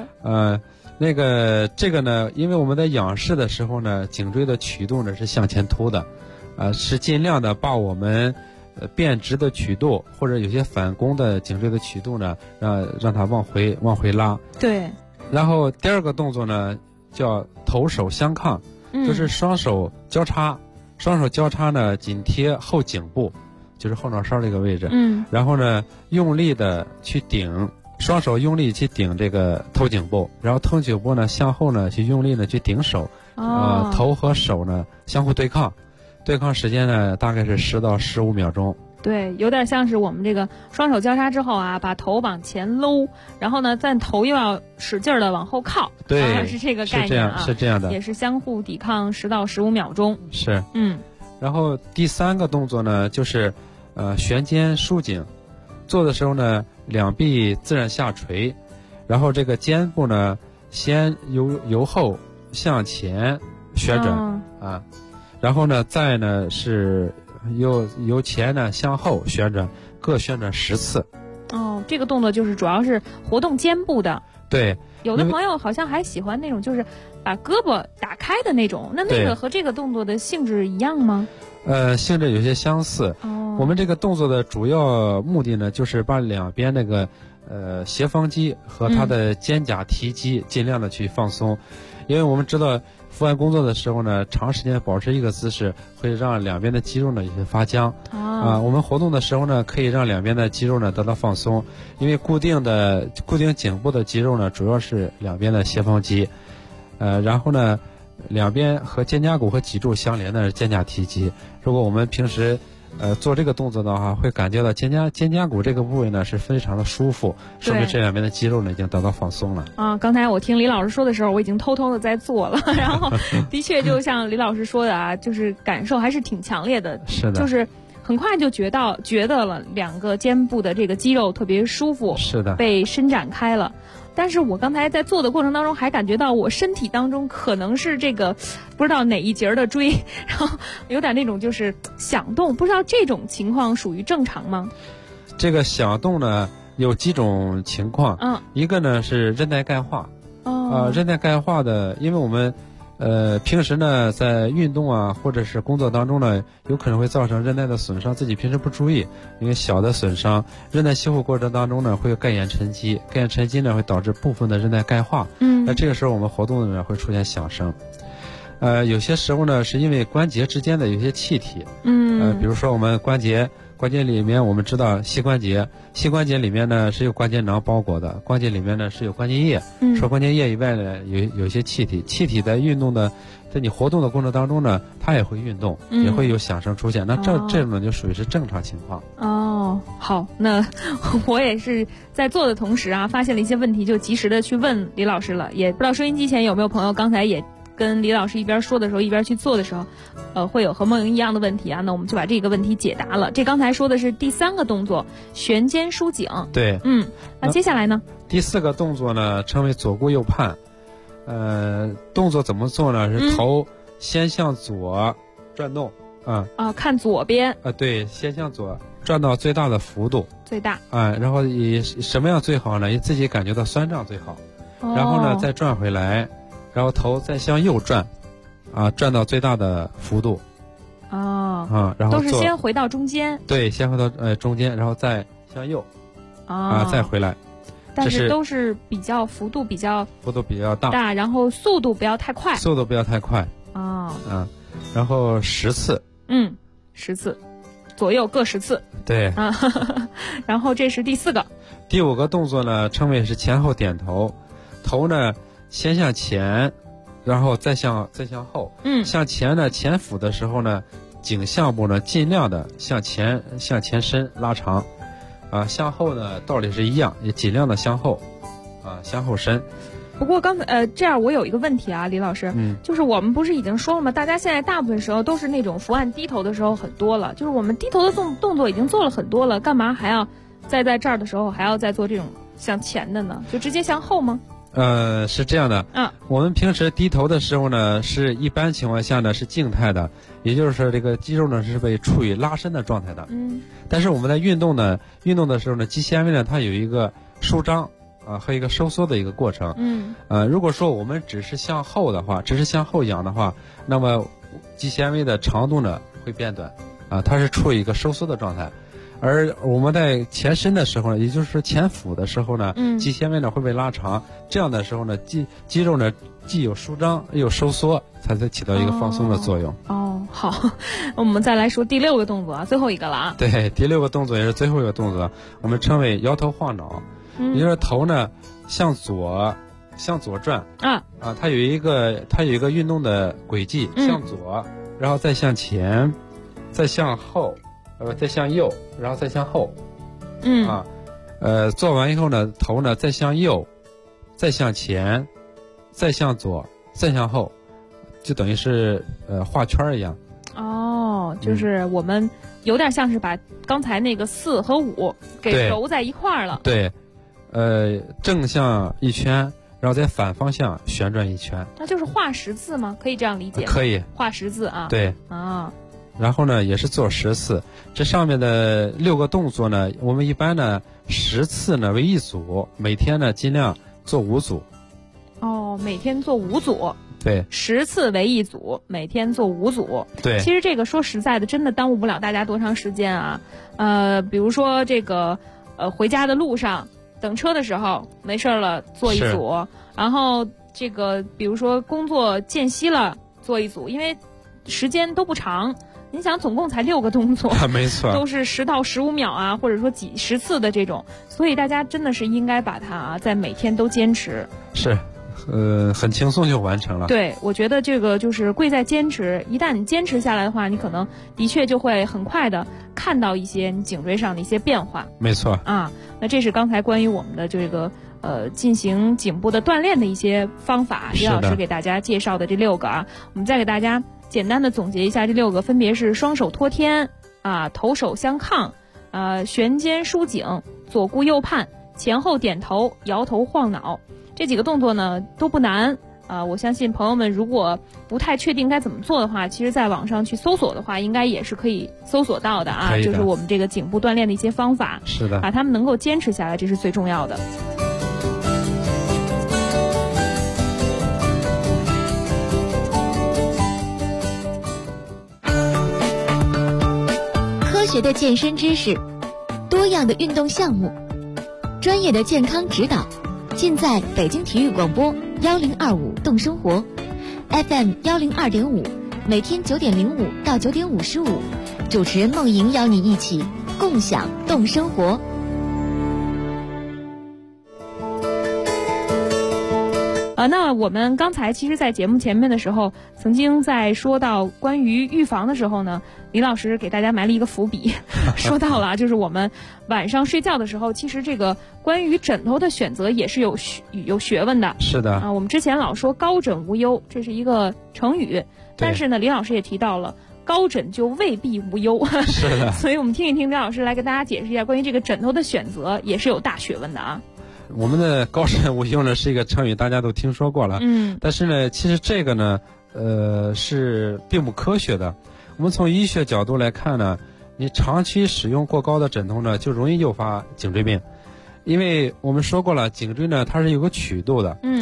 这个呢，因为我们在仰视的时候呢，颈椎的曲度呢是向前凸的，是尽量的把我们变直的曲度或者有些反弓的颈椎的曲度呢，让它往回拉。对。然后第二个动作呢叫头手相抗，就是双手交叉。双手交叉呢，紧贴后颈部，就是后脑勺这个位置。然后呢，用力的去顶，双手用力去顶这个头颈部，然后头颈部呢向后呢去用力的去顶手。头和手呢相互对抗，对抗时间呢大概是10到15秒钟。对，有点像是我们这个双手交叉之后啊，把头往前搂，然后呢，但头又要使劲的往后靠。对，是这个概念啊，是这样的，也是相互抵抗10到15秒钟。是，然后第三个动作呢，就是旋肩舒颈。做的时候呢，两臂自然下垂，然后这个肩部呢，先由后向前旋转然后呢，再呢是由前呢向后旋转，各旋转10次。这个动作就是主要是活动肩部的。对，有的朋友好像还喜欢那种就是把胳膊打开的那种，那个和这个动作的性质一样吗？性质有些相似。我们这个动作的主要目的呢，就是把两边那个斜方肌和它的肩胛提肌尽量的去放松，因为我们知道伏案工作的时候呢，长时间保持一个姿势会让两边的肌肉呢有些发僵。我们活动的时候呢，可以让两边的肌肉呢得到放松，因为固定颈部的肌肉呢，主要是两边的斜方肌。然后呢，两边和肩胛骨和脊柱相连的是肩胛提肌。如果我们平时做这个动作的话，会感觉到肩胛骨这个部位呢是非常的舒服，说明这两边的肌肉呢已经得到放松了。刚才我听李老师说的时候，我已经偷偷的在做了，然后的确就像李老师说的啊，就是感受还是挺强烈的。是的，就是很快就觉得了两个肩部的这个肌肉特别舒服，是的，被伸展开了。但是我刚才在做的过程当中，还感觉到我身体当中可能是这个不知道哪一节的椎，然后有点那种就是响动，不知道这种情况属于正常吗？这个响动呢有几种情况，一个呢是韧带钙化，韧带钙化的，因为我们平时呢在运动啊或者是工作当中呢，有可能会造成韧带的损伤，自己平时不注意，因为小的损伤，韧带修复过程当中呢会有钙盐沉积，钙盐沉积呢会导致部分的韧带钙化。那这个时候我们活动呢会出现响声。有些时候呢是因为关节之间的有些气体，比如说我们关节里面，我们知道膝关节里面呢是有关节囊包裹的，关节里面呢是有关节液，除了关节液以外呢有一些气体在运动的，在你活动的过程当中呢，它也会运动，也会有响声出现。那这种呢就属于是正常情况。好，那我也是在做的同时啊，发现了一些问题，就及时的去问李老师了。也不知道收音机前有没有朋友刚才也跟李老师一边说的时候一边去做的时候，会有和梦莹一样的问题啊，那我们就把这个问题解答了。这刚才说的是第3个动作，旋肩舒颈。对，那接下来呢？第4个动作呢，称为左顾右盼。动作怎么做呢？是头先向左转动，看左边。对，先向左转到最大的幅度。最大。然后以什么样最好呢？以自己感觉到酸胀最好。然后呢，再转回来。 然后头再向右转，转到最大的幅度。然后都是先回到中间。 对，先回到中间，然后再向右，再回来。 但是都是幅度比较大，然后速度不要太快。 然后10次。 10次，左右各10次。 对。 然后这是第4个。 第5个动作呢，称为是前后点头。头呢先向前，然后再向后。向前呢，前俯的时候呢，颈项部呢尽量的向前伸拉长。向后呢道理是一样，也尽量的向后伸。 不过刚才这样我有一个问题啊，李老师，就是我们不是已经说了吗？大家现在大部分时候都是那种伏案低头的时候很多了，就是我们低头的动作已经做了很多了，干嘛还要在这儿的时候还要再做这种向前的呢？就直接向后吗？ 是这样的。我们平时低头的时候呢，是一般情况下呢是静态的，也就是说这个肌肉呢是被处于拉伸的状态的。但是我们在运动的时候呢，肌纤维呢它有一个舒张和一个收缩的一个过程。如果说我们只是向后的话，只是向后仰的话，那么肌纤维的长度呢会变短，它是处于一个收缩的状态。而我们在前伸的时候呢，也就是说前俯的时候呢，肌纤维呢会被拉长，这样的时候呢，肌肉呢既有舒张又有收缩，才会起到一个放松的作用。 好，我们再来说第6个动作，最后一个了啊。 对，第6个动作也是最后一个动作，我们称为摇头晃脑。也就是头呢向左转它有一个运动的轨迹，向左，然后再向前，再向后。再向右，然后再向后。做完以后呢，头呢再向右，再向前，再向左，再向后，就等于是画圈一样。 就是我们有点像是把刚才那个4和5给揉在一块儿了。 对，正向一圈，然后再反方向旋转一圈。 那就是画10次吗？可以这样理解吗？ 可以， 画10次啊。 对。然后呢，也是做10次。这上面的6个动作呢，我们一般呢10次呢为一组，每天呢尽量做5组。 每天做5组。 对 ，10次为一组，每天做5组。 对， 其实这个说实在的，真的耽误不了大家多长时间啊。比如说这个回家的路上等车的时候没事了做一组，然后这个比如说工作间隙了做一组，因为时间都不长。你想总共才6个动作， 没错， 都是10到15秒啊，或者说几10次的这种，所以大家真的是应该把它在每天都坚持。 是，很轻松就完成了。 对，我觉得这个就是贵在坚持，一旦你坚持下来的话，你可能的确就会很快的看到一些你颈椎上的一些变化。 没错那这是刚才关于我们的这个进行颈部的锻炼的一些方法，李老师给大家介绍的这6个我们再给大家简单的总结一下，这6个分别是双手托天头手相抗旋肩舒颈，左顾右盼，前后点头，摇头晃脑。这几个动作呢都不难我相信朋友们如果不太确定该怎么做的话，其实在网上去搜索的话，应该也是可以搜索到的就是我们这个颈部锻炼的一些方法。 是的， 把它们能够坚持下来，这是最重要的。 科学的健身知识，多样的运动项目，专业的健康指导，尽在北京体育广播1025动生活 FM 102.5，每天9点05到9点55，主持人梦莹邀你一起共享动生活。 那我们刚才其实在节目前面的时候，曾经在说到关于预防的时候呢，李老师给大家埋了一个伏笔说到了就是我们晚上睡觉的时候，其实这个关于枕头的选择也是有学问的。 是的我们之前老说高枕无忧，这是一个成语，但是呢李老师也提到了高枕就未必无忧。 是的所以我们听一听李老师来跟大家解释一下关于这个枕头的选择，也是有大学问的我们的高枕无忧呢是一个成语，大家都听说过了。但是呢，其实这个呢，是并不科学的。我们从医学角度来看呢，你长期使用过高的枕头呢，就容易诱发颈椎病。因为我们说过了，颈椎呢它是有个曲度的。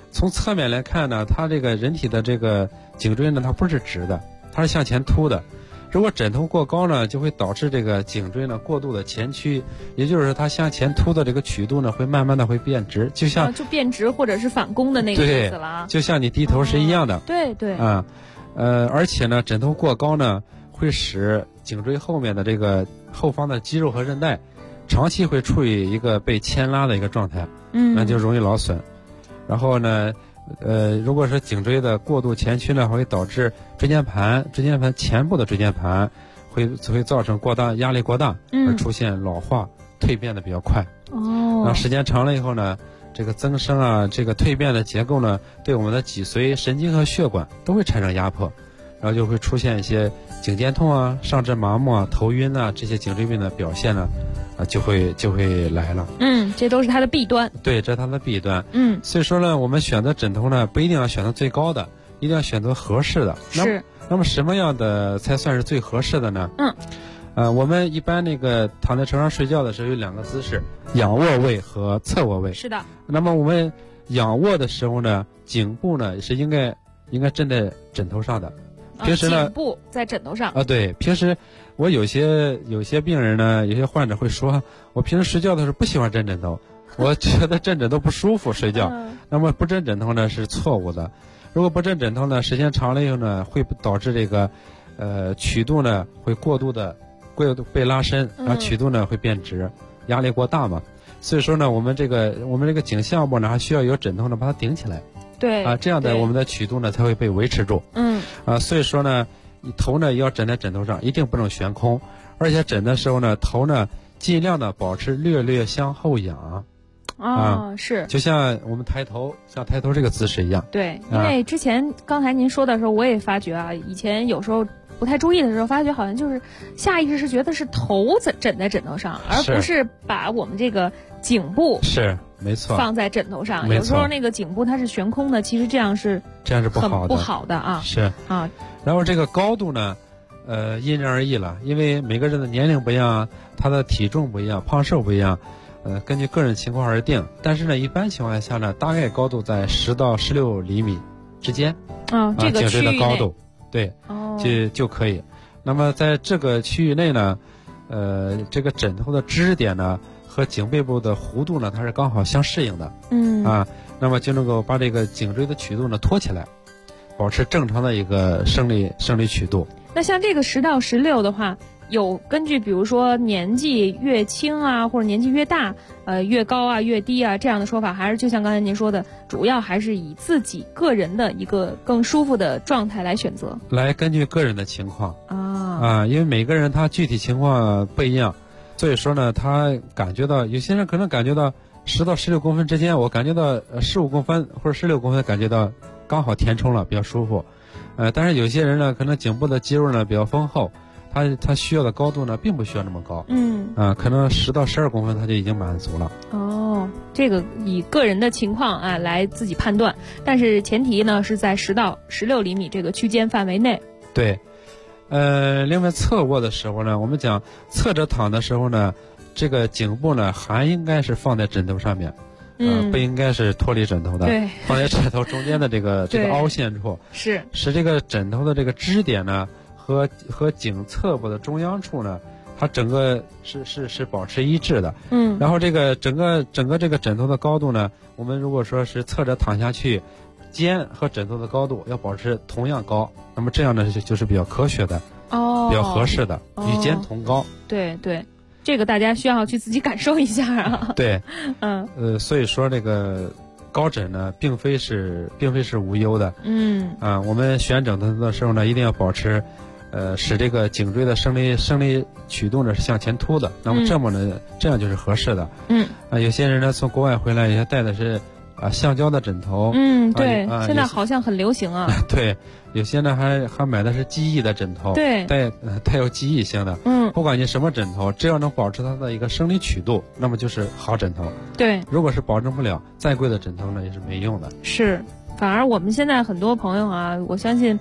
从侧面来看呢，它这个人体的这个颈椎呢，它不是直的，它是向前凸的。如果枕头过高呢，就会导致这个颈椎呢过度的前屈，也就是说它向前凸的这个曲度呢会慢慢的会变直，就像就变直或者是反弓的那个意思了啊， 就像你低头是一样的。 对对啊，而且呢，枕头过高呢会使颈椎后面的这个后方的肌肉和韧带长期会处于一个被牵拉的一个状态，那就容易劳损。然后呢，如果是颈椎的过度前屈呢，会导致椎间盘前部的椎间盘会造成压力过大，而出现老化蜕变的比较快。那时间长了以后呢，这个增生啊，这个蜕变的结构呢，对我们的脊髓、神经和血管都会产生压迫，然后就会出现一些颈肩痛啊、上肢麻木啊、头晕啊这些颈椎病的表现呢，就会来了。 这都是它的弊端。 对，这是它的弊端。所以说呢，我们选择枕头呢，不一定要选择最高的，一定要选择合适的。 是。 那么什么样的才算是最合适的呢？我们一般那个躺在床上睡觉的时候有2个姿势，仰卧位和侧卧位。 是的。 那么我们仰卧的时候呢，颈部呢是应该枕在枕头上的。平时呢， 颈部在枕头上。 对，平时我有些病人呢，有些患者会说，我平时睡觉的时候不喜欢枕枕头，我觉得枕枕头不舒服睡觉。那么不枕枕头呢是错误的。如果不枕枕头呢，时间长了以后呢，会导致这个曲度呢会过度被拉伸，然后曲度呢会变直，压力过大嘛。所以说呢，我们这个颈项部呢还需要有枕头呢把它顶起来。 对啊， 这样的我们的曲度呢才会被维持住。所以说呢，头呢要枕在枕头上，一定不能悬空，而且枕的时候呢，头呢尽量的保持略略向后仰。 是， 就像我们抬头这个姿势一样。 对，因为之前刚才您说的时候，我也发觉啊，以前有时候不太注意的时候，发觉好像就是下意识是觉得是头枕在枕头上，而不是把我们这个颈部是没错放在枕头上。有时候那个颈部它是悬空的，其实这样是不好的啊。 是啊，然后这个高度呢，因人而异了，因为每个人的年龄不一样，他的体重不一样，胖瘦不一样。根据个人情况而定，但是呢，一般情况下呢，大概高度在10到16厘米之间。 这个颈椎的高度，对，就可以。那么在这个区域内呢，这个枕头的支点呢和颈背部的弧度呢，它是刚好相适应的。那么就能够把这个颈椎的曲度呢托起来，保持正常的一个生理曲度。 那像这个10到16的话，有根据比如说年纪越轻啊，或者年纪越大，越高啊越低啊这样的说法，还是就像刚才您说的，主要还是以自己个人的一个更舒服的状态来选择， 来根据个人的情况因为每个人他具体情况不一样，所以说呢，他感觉到有些人可能感觉到10到16公分之间，我感觉到15公分或者16公分感觉到刚好填充了，比较舒服。但是有些人呢，可能颈部的肌肉呢比较丰厚，他需要的高度呢并不需要那么高。可能10到12公分他就已经满足了。 这个以个人的情况来自己判断，但是前提呢是在10到16厘米这个区间范围内。 对。另外侧卧的时候呢，我们讲侧着躺的时候呢，这个颈部呢还应该是放在枕头上面。不应该是脱离枕头的， 对， 放在枕头中间的这个凹陷处， 是使这个枕头的这个支点呢和颈侧部的中央处呢，它整个是保持一致的。然后这个整个这个枕头的高度呢，我们如果说是侧着躺下去，肩和枕头的高度要保持同样高，那么这样呢就是比较科学的，比较合适的，与肩同高。 对对。这个大家需要去自己感受一下啊。 对，所以说这个高枕呢，并非是无忧的。我们选枕头的时候呢，一定要保持，使这个颈椎的生理曲度呢是向前凸的。那么这样就是合适的。有些人呢从国外回来，也带的是橡胶的枕头。 对，现在好像很流行啊。 对，有些呢还买的是记忆的枕头， 对， 带有记忆性的。不管你什么枕头，只要能保持它的一个生理曲度，那么就是好枕头。 对， 如果是保证不了，再贵的枕头呢也是没用的。 是，反而我们现在很多朋友啊，我相信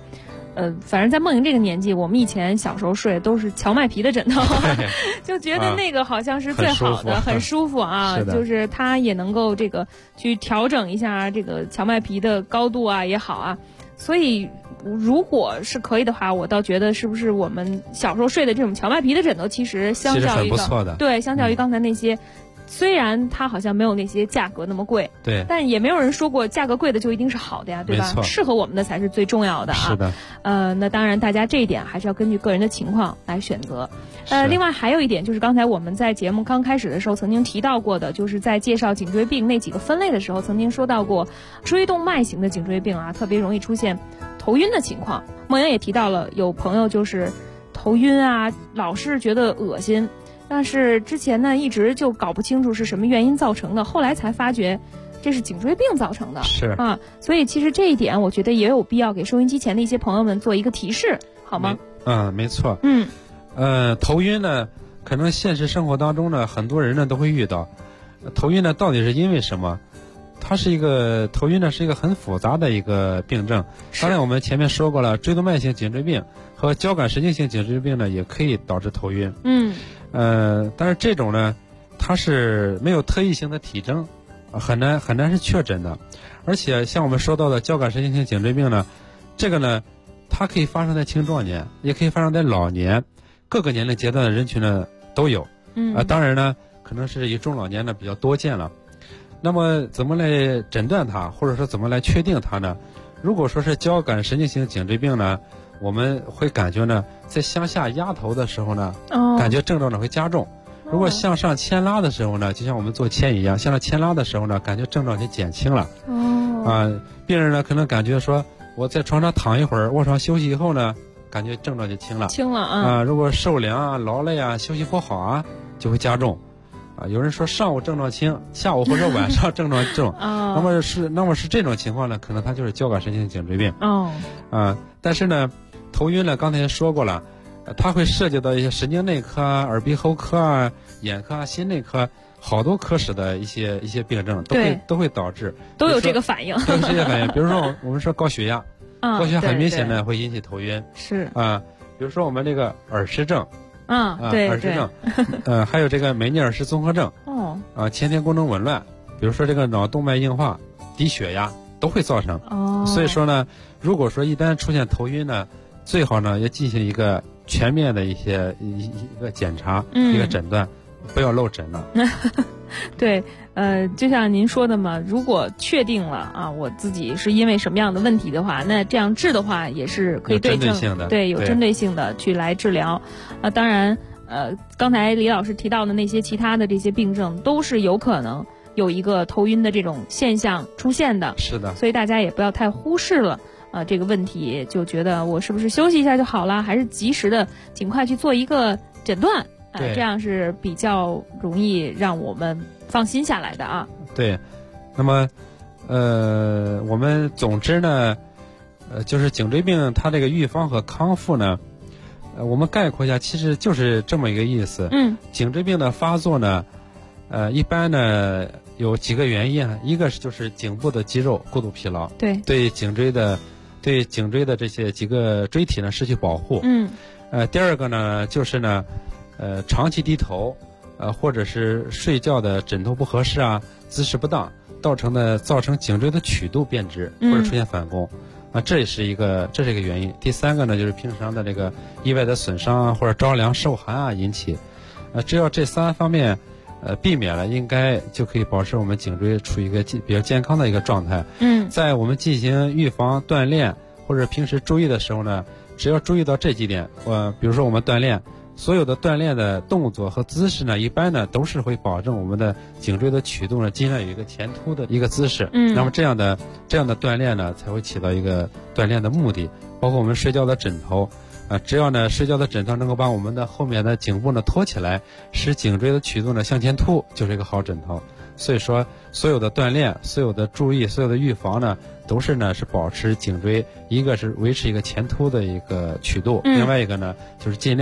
反正在梦莹这个年纪，我们以前小时候睡的都是荞麦皮的枕头，就觉得那个好像是最好的，很舒服啊。就是它也能够这个去调整一下这个荞麦皮的高度啊也好啊。所以如果是可以的话，我倒觉得是不是我们小时候睡的这种荞麦皮的枕头，其实相较于对，相较于刚才那些。虽然它好像没有那些价格那么贵， 对， 但也没有人说过价格贵的就一定是好的呀，对吧？适合我们的才是最重要的啊。 是的。 那当然，大家这一点还是要根据个人的情况来选择。另外还有一点就是刚才我们在节目刚开始的时候曾经提到过的，就是在介绍颈椎病那几个分类的时候，曾经说到过椎动脉型的颈椎病啊，特别容易出现头晕的情况。梦莹也提到了，有朋友就是头晕啊，老是觉得恶心。但是之前呢，一直就搞不清楚是什么原因造成的，后来才发觉这是颈椎病造成的。 是啊，所以其实这一点，我觉得也有必要给收音机前的一些朋友们做一个提示，好吗？ 没错。头晕呢，可能现实生活当中呢，很多人呢都会遇到。头晕呢，到底是因为什么？它是一个头晕呢，是一个很复杂的一个病症。当然，我们前面说过了，椎动脉型颈椎病和交感神经性颈椎病呢，也可以导致头晕。但是这种呢，它是没有特异性的体征，很难是确诊的。而且像我们说到的交感神经性颈椎病呢，这个呢，它可以发生在青壮年，也可以发生在老年，各个年龄阶段的人群呢都有。当然呢，可能是以中老年呢比较多见了。那么怎么来诊断它，或者说怎么来确定它呢？如果说是交感神经性颈椎病呢，我们会感觉呢，在向下压头的时候呢，感觉症状呢会加重。如果向上牵拉的时候呢，就像我们做牵一样，向上牵拉的时候呢，感觉症状就减轻了。病人呢可能感觉说，我在床上躺一会儿，卧床休息以后呢，感觉症状就轻了。如果受凉啊、劳累啊、休息不好啊，就会加重。有人说上午症状轻，下午或者晚上症状重。那么是这种情况呢，可能它就是交感神经颈椎病。但是呢，头晕呢，刚才也说过了，它会涉及到一些神经内科啊、耳鼻喉科啊、眼科啊、心内科好多科室的一些病症，都会导致， 都有这个反应。 都有这些反应。比如说我们说高血压，高血压很明显的会引起头晕。 是比如说我们这个耳石症。 对， 耳石症，还有这个梅尼尔氏综合症，前天功能紊乱，比如说这个脑动脉硬化、低血压都会造成。所以说呢，如果说一旦出现头晕呢，最好呢要进行一个全面的一个检查，一个诊断，不要漏诊了。 对，就像您说的嘛，如果确定了啊，我自己是因为什么样的问题的话，那这样治的话也是可以对症，对，有针对性的去来治疗。当然，刚才李老师提到的那些其他的这些病症，都是有可能有一个头晕的这种现象出现的。 是的， 所以大家也不要太忽视了这个问题，就觉得我是不是休息一下就好了，还是及时的尽快去做一个诊断。这样是比较容易让我们放心下来的啊。 对，那么我们总之呢，就是颈椎病它这个预防和康复呢，我们概括一下，其实就是这么一个意思。颈椎病的发作呢，一般呢有几个原因啊，一个是就是颈部的肌肉过度疲劳，对颈椎的这些几个椎体呢失去保护。第二个呢就是呢。长期低头，或者是睡觉的枕头不合适啊，姿势不当，造成颈椎的曲度变直或者出现反弓，这是一个原因。第三个呢，就是平常的这个意外的损伤啊，或者着凉受寒啊引起，只要这三方面避免了，应该就可以保持我们颈椎处于一个比较健康的一个状态。在我们进行预防锻炼或者平时注意的时候呢，只要注意到这几点，比如说我们锻炼。所有的锻炼的动作和姿势呢，一般呢都是会保证我们的颈椎的曲度呢，尽量有一个前凸的一个姿势。那么这样的锻炼呢，才会起到一个锻炼的目的。包括我们睡觉的枕头，只要呢睡觉的枕头能够把我们的后面的颈部呢托起来，使颈椎的曲度呢向前凸，就是一个好枕头。所以说，所有的锻炼、所有的注意、所有的预防呢，都是保持颈椎，一个是维持一个前凸的一个曲度，另外一个呢就是尽量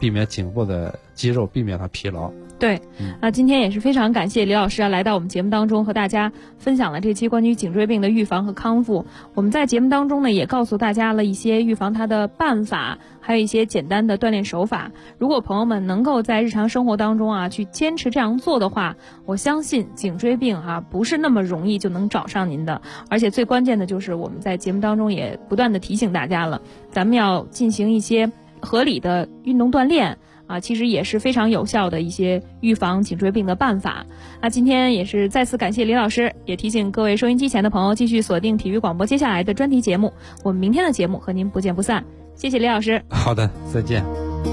避免颈部的肌肉，避免它疲劳。 对，那今天也是非常感谢李老师来到我们节目当中，和大家分享了这期关于颈椎病的预防和康复。我们在节目当中呢，也告诉大家了一些预防它的办法，还有一些简单的锻炼手法。如果朋友们能够在日常生活当中去坚持这样做的话，我相信颈椎病不是那么容易就能找上您的。而且最关键的就是我们在节目当中也不断的提醒大家了，咱们要进行一些合理的运动锻炼其实也是非常有效的一些预防颈椎病的办法。那今天也是再次感谢李老师，也提醒各位收音机前的朋友继续锁定体育广播接下来的专题节目，我们明天的节目和您不见不散。谢谢李老师。 好的，再见。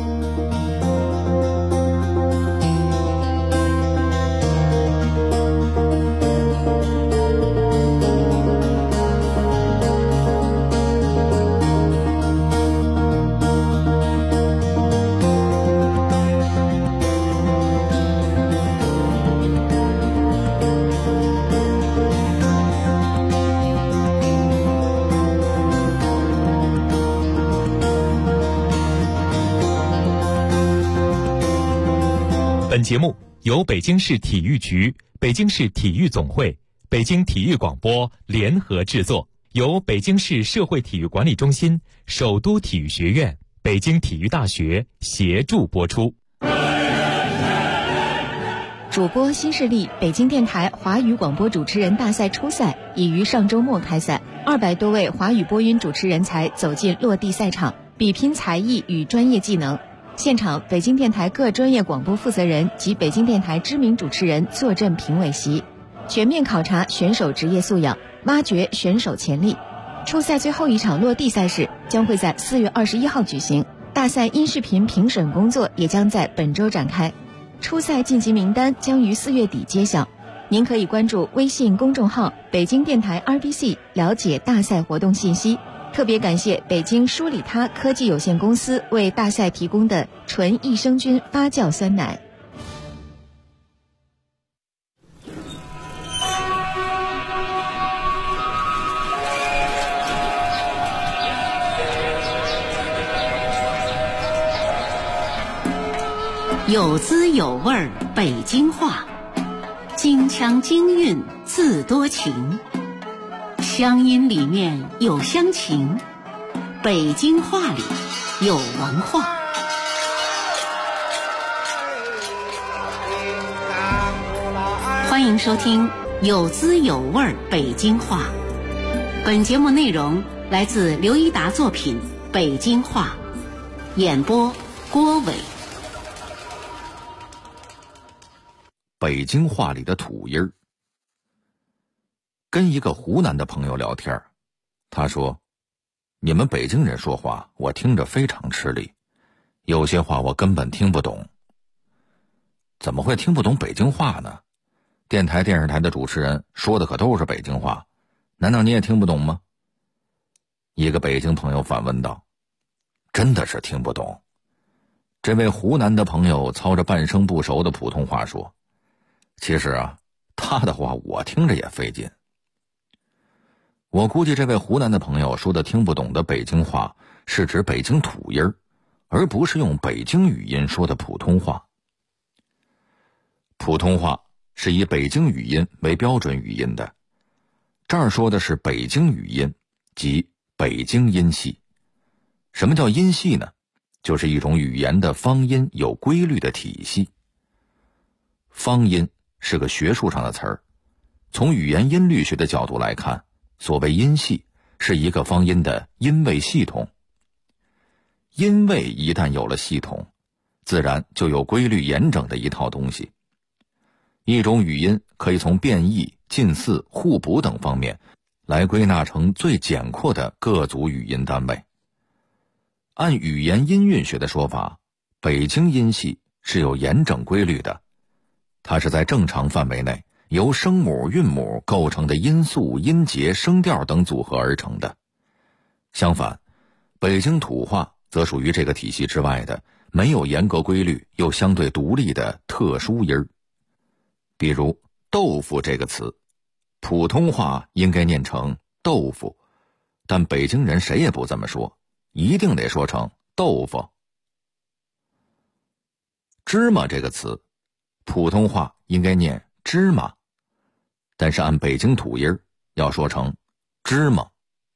本节目由北京市体育局、北京市体育总会、北京体育广播联合制作，由北京市社会体育管理中心、首都体育学院、北京体育大学协助播出。 主播新势力北京电台华语广播主持人大赛初赛已于上周末开赛，200多位华语播音主持人才走进落地赛场，比拼才艺与专业技能。现场，北京电台各专业广播负责人及北京电台知名主持人坐镇评委席，全面考察选手职业素养，挖掘选手潜力。初赛最后一场落地赛事将会在4月21号举行，大赛音视频评审工作也将在本周展开。初赛晋级名单将于4月底揭晓，您可以关注微信公众号北京电台 RBC 了解大赛活动信息。特别感谢北京舒里他科技有限公司为大赛提供的纯益生菌发酵酸奶。 有滋有味儿北京话，京腔京韵自多情，乡音里面有乡情，北京话里有文化。欢迎收听有滋有味儿北京话。本节目内容来自刘一达作品《北京话》，演播郭伟。 北京话里的土音儿。跟一个湖南的朋友聊天，他说：“你们北京人说话，我听着非常吃力，有些话我根本听不懂。”怎么会听不懂北京话呢？电台、电视台的主持人说的可都是北京话，难道你也听不懂吗？一个北京朋友反问道：“真的是听不懂。”这位湖南的朋友操着半生不熟的普通话说：“其实他的话我听着也费劲。”我估计这位湖南的朋友说的听不懂的北京话是指北京土音儿，而不是用北京语音说的普通话。普通话是以北京语音为标准语音的，这儿说的是北京语音，即北京音系。什么叫音系呢？就是一种语言的方音有规律的体系。方音是个学术上的词儿，从语言音律学的角度来看，所谓音系是一个方音的音位系统。音位一旦有了系统，自然就有规律严整的一套东西。一种语音可以从变异、近似、互补等方面来归纳成最简括的各组语音单位。按语言音韵学的说法，北京音系是有严整规律的，它是在正常范围内由声母、韵母构成的音素、音节、声调等组合而成的。相反，北京土话则属于这个体系之外的，没有严格规律又相对独立的特殊音儿。比如豆腐这个词，普通话应该念成豆腐，但北京人谁也不这么说，一定得说成豆腐。 芝麻这个词，普通话应该念芝麻，但是按北京土音要说成芝麻。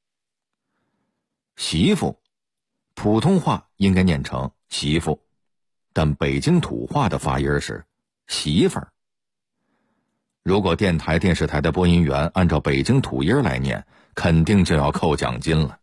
媳妇，普通话应该念成媳妇，但北京土话的发音是媳妇儿。如果电台电视台的播音员按照北京土音来念，肯定就要扣奖金了。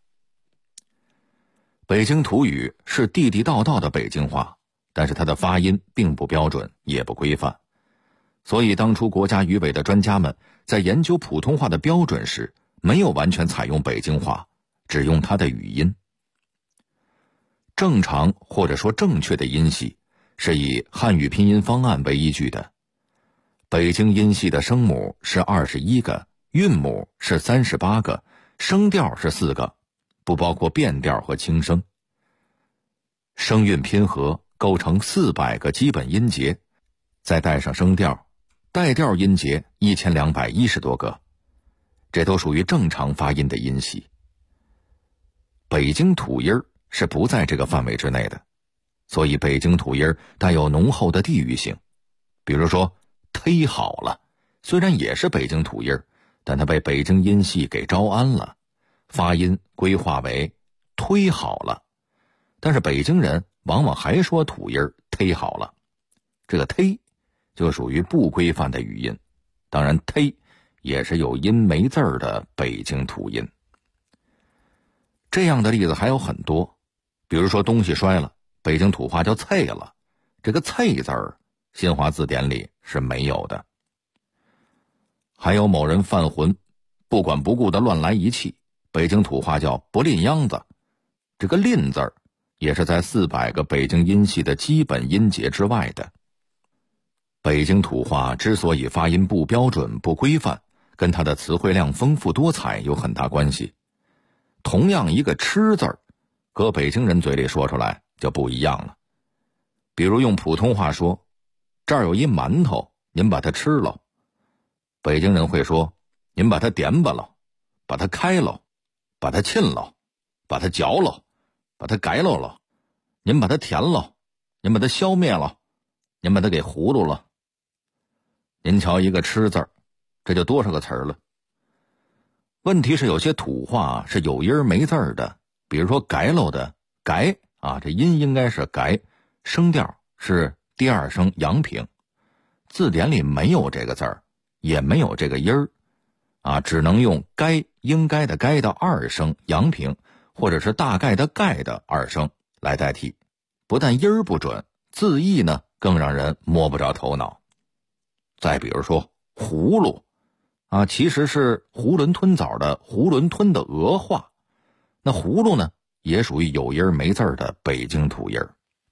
北京土语是地地道道的北京话，但是它的发音并不标准，也不规范。所以当初国家语委的专家们在研究普通话的标准时，没有完全采用北京话，只用它的语音。正常或者说正确的音系是以汉语拼音方案为依据的。北京音系的声母是21个，韵母是38个，声调是4个，不包括变调和轻声。声韵拼合构成400个基本音节，再带上声调，带调音节1210多个，这都属于正常发音的音系。北京土音是不在这个范围之内的，所以北京土音带有浓厚的地域性。比如说忒好了，虽然也是北京土音，但它被北京音系给招安了，发音规划为忒好了。但是北京人往往还说土音忒好了，这个忒就属于不规范的语音，当然忒也是有音没字儿的北京土音。这样的例子还有很多，比如说东西摔了，北京土话叫啐了，这个啐字儿新华字典里是没有的。还有某人犯浑，不管不顾的乱来一气，北京土话叫不吝秧子，这个吝字儿也是在400个北京音系的基本音节之外的。北京土话之所以发音不标准不规范，跟它的词汇量丰富多彩有很大关系。同样一个吃字儿，搁北京人嘴里说出来就不一样了。比如用普通话说，这儿有一馒头，您把它吃了，北京人会说，您把它点吧了，把它开了，把它沁了，把它嚼了，把它改了，您把它填了，您把它消灭了，您把它给葫芦了。您瞧一个吃字儿，这就多少个词儿了。问题是有些土话是有音没字儿的，比如说改喽的改啊，这音应该是改，声调是第二声阳平，字典里没有这个字儿，也没有这个音儿啊，只能用该应该的该的二声阳平，或者是大概的概的二声来代替。不但音儿不准，字义呢更让人摸不着头脑。再比如说葫芦啊，其实是囫囵吞枣的囫囵吞的俄话，那葫芦呢也属于有音没字的北京土音。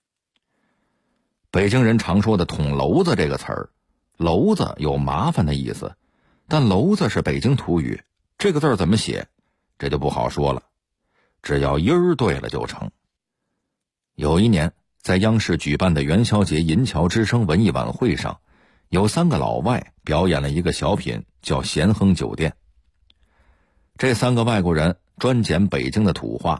北京人常说的捅娄子这个词儿，娄子有麻烦的意思，但娄子是北京土语，这个字怎么写这就不好说了，只要音儿对了就成。有一年在央视举办的元宵节银桥之声文艺晚会上，有3个老外表演了一个小品叫咸亨酒店。这3个外国人专捡北京的土话，